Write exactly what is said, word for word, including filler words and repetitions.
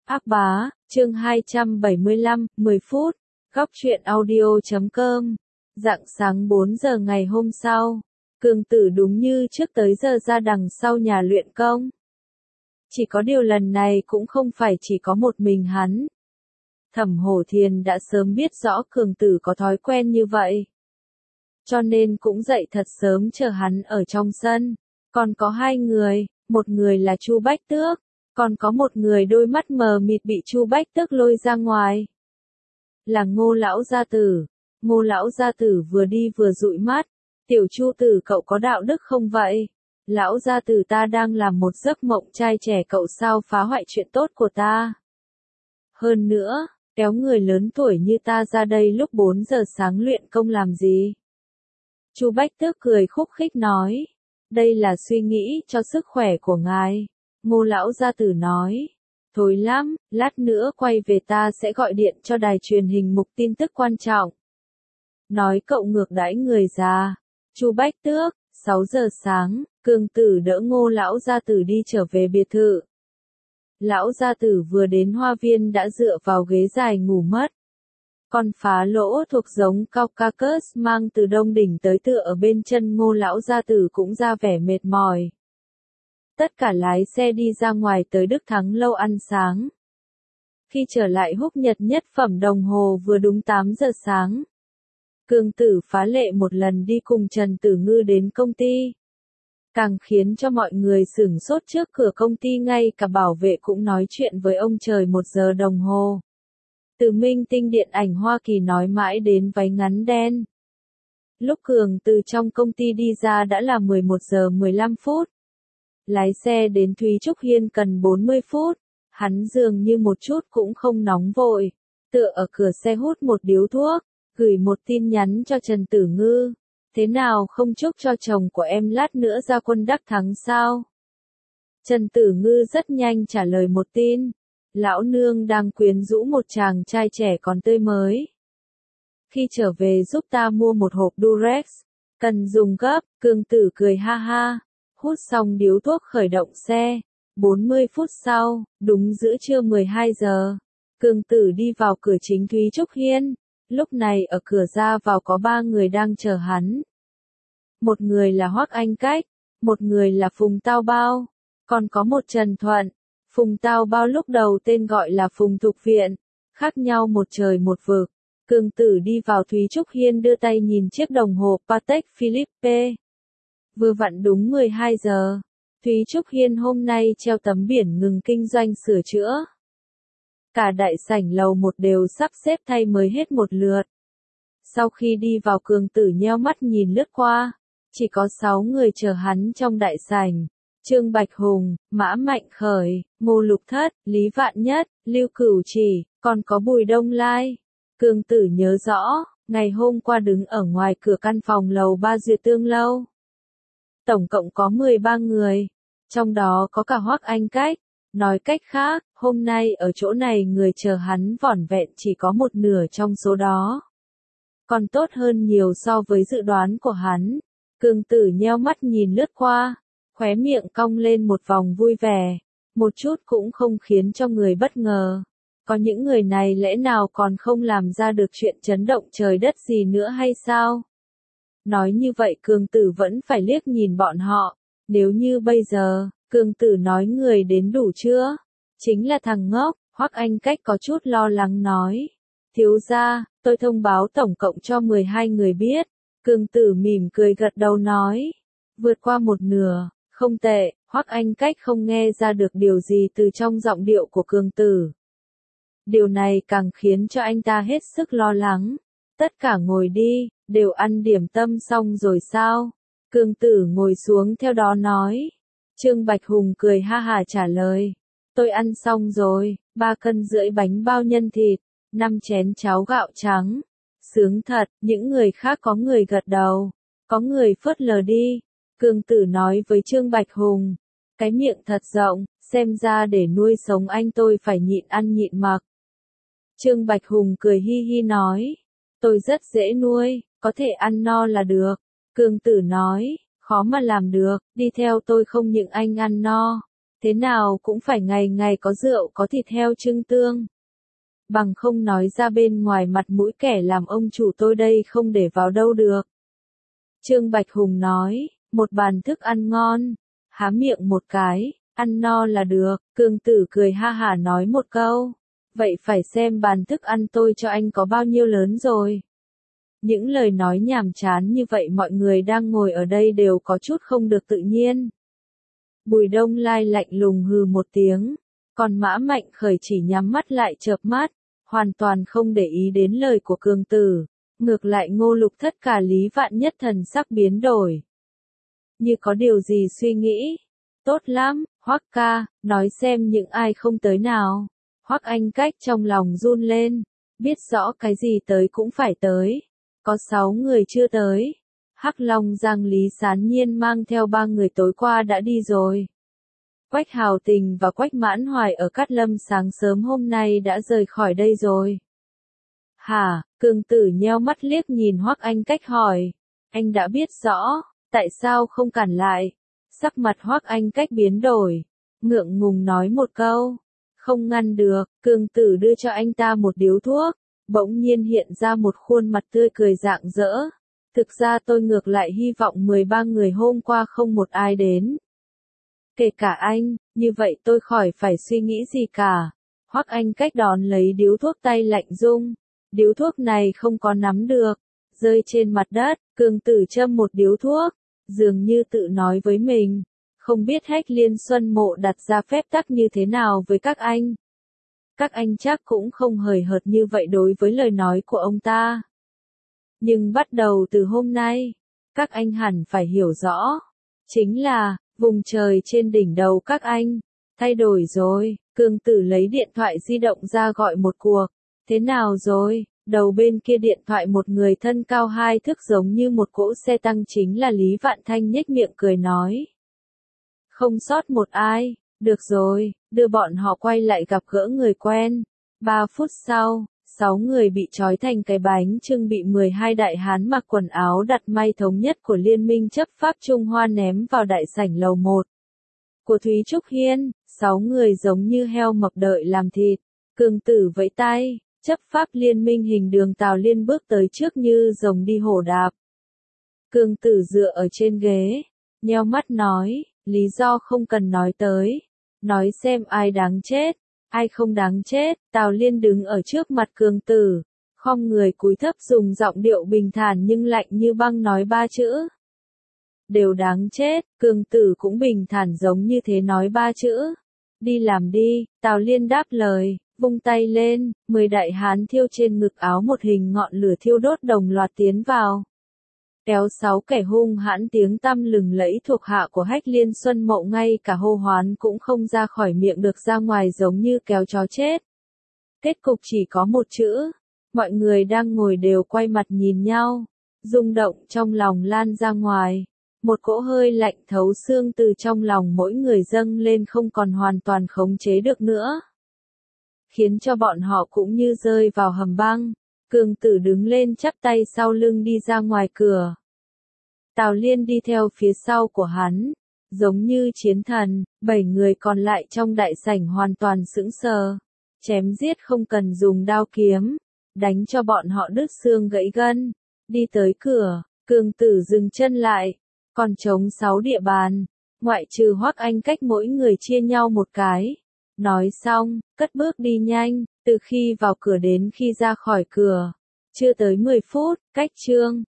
Ác bá, chương hai trăm bảy mươi lăm, mười phút, góc truyện audio chấm com. Rạng sáng bốn giờ ngày hôm sau, Cường Tử đúng như trước tới giờ ra đằng sau nhà luyện công. Chỉ có điều lần này cũng không phải chỉ có một mình hắn. Thẩm Hổ Thiền đã sớm biết rõ Cường Tử có thói quen như vậy. Cho nên cũng dậy thật sớm chờ hắn ở trong sân. Còn có hai người, một người là Chu Bách Tước, còn có một người đôi mắt mờ mịt bị Chu Bách Tước lôi ra ngoài. Là Ngô lão gia tử. Ngô lão gia tử vừa đi vừa dụi mắt. Tiểu Chu tử, cậu có đạo đức không vậy? Lão gia tử, ta đang làm một giấc mộng trai trẻ, cậu sao phá hoại chuyện tốt của ta? Hơn nữa, kéo người lớn tuổi như ta ra đây lúc bốn giờ sáng luyện công làm gì? Chu Bách Tước cười khúc khích nói. Đây là suy nghĩ cho sức khỏe của ngài. Ngô lão gia tử nói. Thối lắm, lát nữa quay về ta sẽ gọi điện cho đài truyền hình mục tin tức quan trọng. Nói cậu ngược đãi người già. Chu Bách Tước, sáu giờ sáng, Cường Tử đỡ Ngô lão gia tử đi trở về biệt thự. Lão gia tử vừa đến hoa viên đã dựa vào ghế dài ngủ mất. Con phá lỗ thuộc giống Caucasus mang từ Đông Đỉnh tới tựa ở bên chân Ngô lão gia tử cũng ra vẻ mệt mỏi. Tất cả lái xe đi ra ngoài tới Đức Thắng lâu ăn sáng. Khi trở lại Húc Nhật nhất phẩm đồng hồ vừa đúng tám giờ sáng. Cường Tử phá lệ một lần đi cùng Trần Tử Ngư đến công ty. Càng khiến cho mọi người sửng sốt, trước cửa công ty ngay cả bảo vệ cũng nói chuyện với ông trời một giờ đồng hồ. Từ minh tinh điện ảnh Hoa Kỳ nói mãi đến váy ngắn đen. Lúc Cường từ trong công ty đi ra đã là mười một giờ mười lăm phút. Lái xe đến Thúy Trúc Hiên cần bốn mươi phút. Hắn dường như một chút cũng không nóng vội. Tựa ở cửa xe hút một điếu thuốc, gửi một tin nhắn cho Trần Tử Ngư. Thế nào, không chúc cho chồng của em lát nữa ra quân đắc thắng sao? Trần Tử Ngư rất nhanh trả lời một tin. Lão nương đang quyến rũ một chàng trai trẻ còn tươi mới. Khi trở về giúp ta mua một hộp Durex. Cần dùng gấp. Cường Tử cười ha ha. Hút xong điếu thuốc khởi động xe. bốn mươi phút sau, đúng giữa trưa mười hai giờ. Cường Tử đi vào cửa chính Thúy Trúc Hiên. Lúc này ở cửa ra vào có ba người đang chờ hắn. Một người là Hoắc Anh Cách, một người là Phùng Tao Bao, còn có một Trần Thuận. Phùng Tao Bao lúc đầu tên gọi là Phùng Thục Viện, khác nhau một trời một vực. Cường Tử đi vào Thúy Trúc Hiên đưa tay nhìn chiếc đồng hồ Patek Philippe. Vừa vặn đúng mười hai giờ. Thúy Trúc Hiên hôm nay treo tấm biển ngừng kinh doanh sửa chữa. Cả đại sảnh lầu một đều sắp xếp thay mới hết một lượt. Sau khi đi vào, Cường Tử nheo mắt nhìn lướt qua. Chỉ có sáu người chờ hắn trong đại sảnh. Trương Bạch Hùng, Mã Mạnh Khởi, Ngô Lục Thất, Lý Vạn Nhất, Lưu Cửu Chỉ, còn có Bùi Đông Lai. Cường Tử nhớ rõ, ngày hôm qua đứng ở ngoài cửa căn phòng lầu ba Duyệt Tương Lâu. Tổng cộng có mười ba người. Trong đó có cả Hoắc Anh Cách. Nói cách khác, hôm nay ở chỗ này người chờ hắn vỏn vẹn chỉ có một nửa trong số đó. Còn tốt hơn nhiều so với dự đoán của hắn. Cường Tử nheo mắt nhìn lướt qua, khóe miệng cong lên một vòng vui vẻ, một chút cũng không khiến cho người bất ngờ. Có những người này lẽ nào còn không làm ra được chuyện chấn động trời đất gì nữa hay sao? Nói như vậy Cường Tử vẫn phải liếc nhìn bọn họ. Nếu như bây giờ, Cường Tử nói người đến đủ chưa? Chính là thằng ngốc. Hoắc Anh Cách có chút lo lắng nói. Thiếu gia, tôi thông báo tổng cộng cho mười hai người biết. Cường Tử mỉm cười gật đầu nói. Vượt qua một nửa, không tệ. Hoắc Anh Cách không nghe ra được điều gì từ trong giọng điệu của Cường Tử. Điều này càng khiến cho anh ta hết sức lo lắng. Tất cả ngồi đi, đều ăn điểm tâm xong rồi sao? Cường Tử ngồi xuống theo đó nói. Trương Bạch Hùng cười ha hà trả lời. Tôi ăn xong rồi, ba cân rưỡi bánh bao nhân thịt, năm chén cháo gạo trắng. Sướng thật, những người khác có người gật đầu, có người phớt lờ đi. Cường Tử nói với Trương Bạch Hùng. Cái miệng thật rộng, xem ra để nuôi sống anh tôi phải nhịn ăn nhịn mặc. Trương Bạch Hùng cười hi hi nói. Tôi rất dễ nuôi, có thể ăn no là được. Cường Tử nói. Khó mà làm được, đi theo tôi không những anh ăn no, Thế nào cũng phải ngày ngày có rượu có thịt heo trưng tương. Bằng không nói ra bên ngoài mặt mũi kẻ làm ông chủ tôi đây không để vào đâu được. Trương Bạch Hùng nói, một bàn thức ăn ngon, há miệng một cái, ăn no là được, Cương Tử cười ha hả nói một câu, vậy phải xem bàn thức ăn tôi cho anh có bao nhiêu lớn rồi. Những lời nói nhàm chán như vậy mọi người đang ngồi ở đây đều có chút không được tự nhiên. Bùi Đông Lai lạnh lùng hừ một tiếng, còn Mã Mạnh Khởi chỉ nhắm mắt lại chợp mắt, hoàn toàn không để ý đến lời của Cương Tử, ngược lại Ngô Lục Thất cả Lý Vạn Nhất thần sắc biến đổi. Như có điều gì suy nghĩ, tốt lắm, Hoắc ca, nói xem những ai không tới nào. Hoắc Anh Cách trong lòng run lên, biết rõ cái gì tới cũng phải tới. Có sáu người chưa tới. Hắc Long Giang Lý Sán Nhiên mang theo ba người tối qua đã đi rồi. Quách Hào Tình và Quách Mãn Hoài ở Cát Lâm sáng sớm hôm nay đã rời khỏi đây rồi. Hả, Cương Tử nheo mắt liếc nhìn Hoắc Anh Cách hỏi. Anh đã biết rõ, tại sao không cản lại? Sắc mặt Hoắc Anh Cách biến đổi, ngượng ngùng nói một câu. Không ngăn được, Cương Tử đưa cho anh ta một điếu thuốc, bỗng nhiên hiện ra một khuôn mặt tươi cười rạng rỡ. Thực ra tôi ngược lại hy vọng mười ba người hôm qua không một ai đến. Kể cả anh, như vậy tôi khỏi phải suy nghĩ gì cả. Hoắc Anh Cách đón lấy điếu thuốc tay lạnh rung. Điếu thuốc này không có nắm được, rơi trên mặt đất, Cương Tử châm một điếu thuốc, dường như tự nói với mình. Không biết Hách Liên Xuân Mộ đặt ra phép tắc như thế nào với các anh. Các anh chắc cũng không hời hợt như vậy đối với lời nói của ông ta. Nhưng bắt đầu từ hôm nay, các anh hẳn phải hiểu rõ. Chính là, vùng trời trên đỉnh đầu các anh, thay đổi rồi. Cương Tử lấy điện thoại di động ra gọi một cuộc. Thế nào rồi? Đầu bên kia điện thoại một người thân cao hai thước giống như một cỗ xe tăng chính là Lý Vạn Thanh nhếch miệng cười nói. Không sót một ai, được rồi, đưa bọn họ quay lại gặp gỡ người quen. Ba phút sau, sáu người bị trói thành cái bánh chưng bị mười hai đại hán mặc quần áo đặt may thống nhất của Liên minh chấp pháp Trung Hoa ném vào đại sảnh lầu một của Thúy Trúc Hiên. Sáu người giống như heo mập đợi làm thịt. Cương Tử vẫy tay, chấp pháp Liên minh hình đường Tào Liên bước tới trước như rồng đi hổ đạp. Cương Tử dựa ở trên ghế, nheo mắt nói, lý do không cần nói tới. Nói xem ai đáng chết, ai không đáng chết. Tào Liên đứng ở trước mặt Cương Tử, khom người cúi thấp dùng giọng điệu bình thản nhưng lạnh như băng nói ba chữ. Đều đáng chết. Cương Tử cũng bình thản giống như thế nói ba chữ. Đi làm đi. Tào Liên đáp lời, vung tay lên, mười đại hán thiêu trên ngực áo một hình ngọn lửa thiêu đốt đồng loạt tiến vào. Kéo sáu kẻ hung hãn tiếng tăm lừng lẫy thuộc hạ của Hách Liên Xuân Mộ ngay cả hô hoán cũng không ra khỏi miệng được ra ngoài giống như kéo chó chết. Kết cục chỉ có một chữ. Mọi người đang ngồi đều quay mặt nhìn nhau. Rung động trong lòng lan ra ngoài. Một cỗ hơi lạnh thấu xương từ trong lòng mỗi người dâng lên không còn hoàn toàn khống chế được nữa. Khiến cho bọn họ cũng như rơi vào hầm băng. Cương Tử đứng lên chắp tay sau lưng đi ra ngoài cửa. Tào Liên đi theo phía sau của hắn, giống như chiến thần. Bảy người còn lại trong đại sảnh hoàn toàn sững sờ. Chém giết không cần dùng đao kiếm, đánh cho bọn họ đứt xương gãy gân. Đi tới cửa, Cương Tử dừng chân lại, còn trống sáu địa bàn, ngoại trừ Hoắc Anh Cách mỗi người chia nhau một cái. Nói xong, cất bước đi nhanh, từ khi vào cửa đến khi ra khỏi cửa. Chưa tới mười phút, Cách Trương,